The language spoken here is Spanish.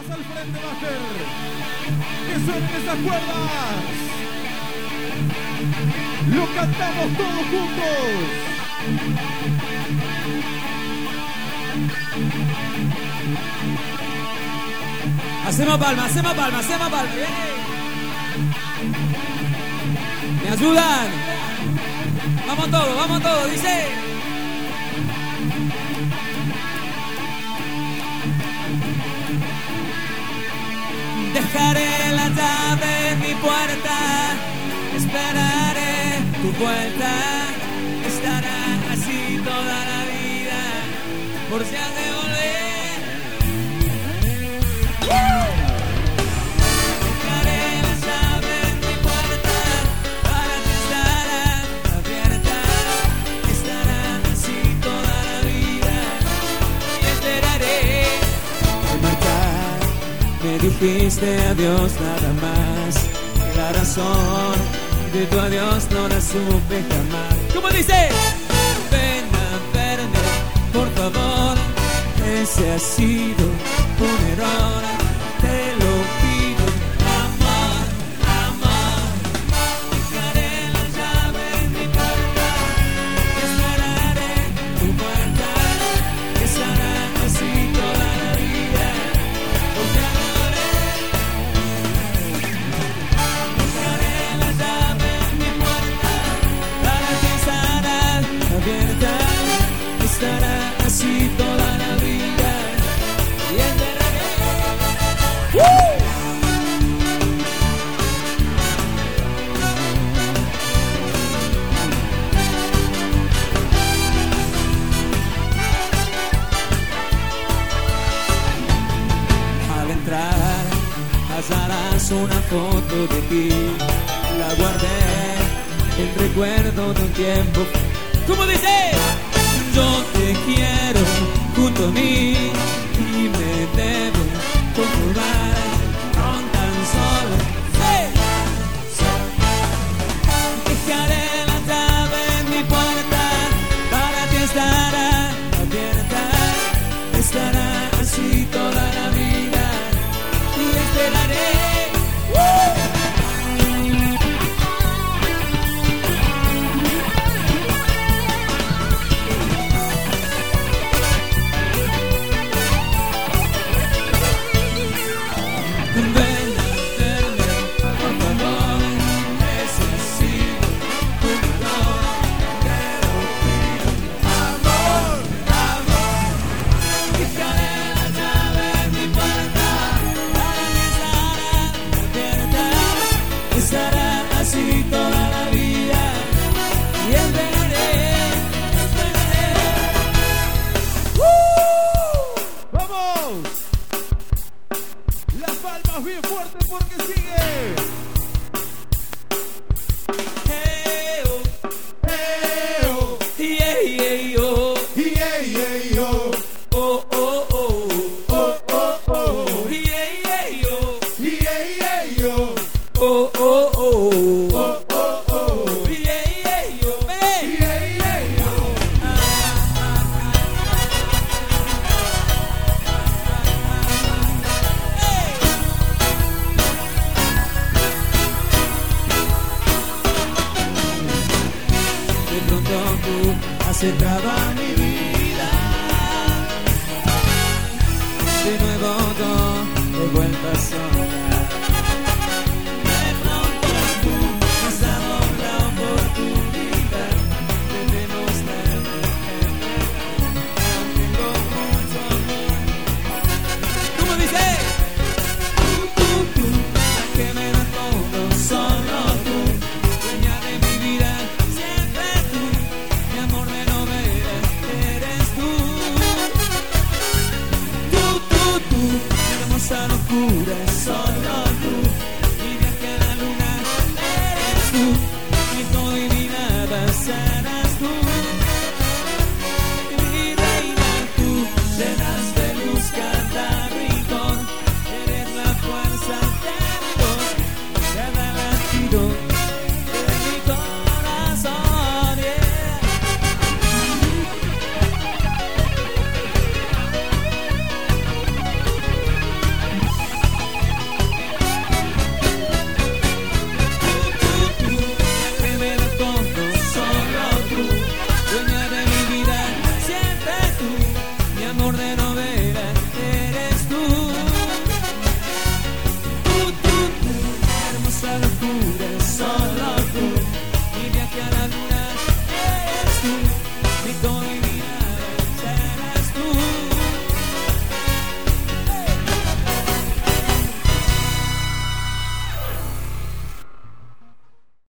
más al frente, Master. Que suenen esas cuerdas. Lo cantamos todos juntos. Hacemos palmas, hacemos palmas, hacemos palmas. Bien. ¿Me ayudan? Vamos todos, dice. Dejaré la llave en mi puerta, esperaré tu vuelta, estará así toda la vida, por si has de volver. Dejaré la llave en mi puerta, para que estará abierta, estará así toda la vida, y esperaré. Al marcar me dijiste adiós nada más, la razón de tu adiós no la supe jamás. ¿Cómo dice? Ven a verme, por favor, ese ha sido un error, te lo pido, amor, amor. Dejaré la llave en mi puerta, esperaré tu puerta, que estará así toda la vida, porque adoré. Dejaré la llave en mi puerta, para que estará abierta, estará así toda la vida, y esperaré. Al entrar hallarás una foto de ti, la guardé, el recuerdo de un tiempo. ¿Cómo dice? Yo te quiero junto a mí y me debo conformar con tan solo. ¡Sí! Dejaré la llave en mi puerta, para que estará abierta, estará así toda la vida, y esperaré. Estará así toda la vida, y esperaré, esperaré. ¡Vamos! Las palmas bien fuertes porque sigue. Hey, oh, ¡Eh, oh! yeah, yeah, oh, ¡Yeah, yeah, oh! oh, oh, oh, ¡Oh, oh, oh! yeah, yeah, oh, ¡Yeah, yeah, oh! oh, oh, oh, ¡Oh, oh, oh! yeah, yeah, oh, hey. ¡Yeah, yeah, oh! De pronto tú has entrado a mi vida, de nuevo todo he vuelto a soñar. De pronto tú has dado la oportunidad de demostrarme que en verdad tengo mucho amor. ¿Cómo dice? Tú, la que me das todo, solo tú, dueña de mi vida, siempre tú, mi amor de novela, eres tú. Tú, mi hermosa locura, soy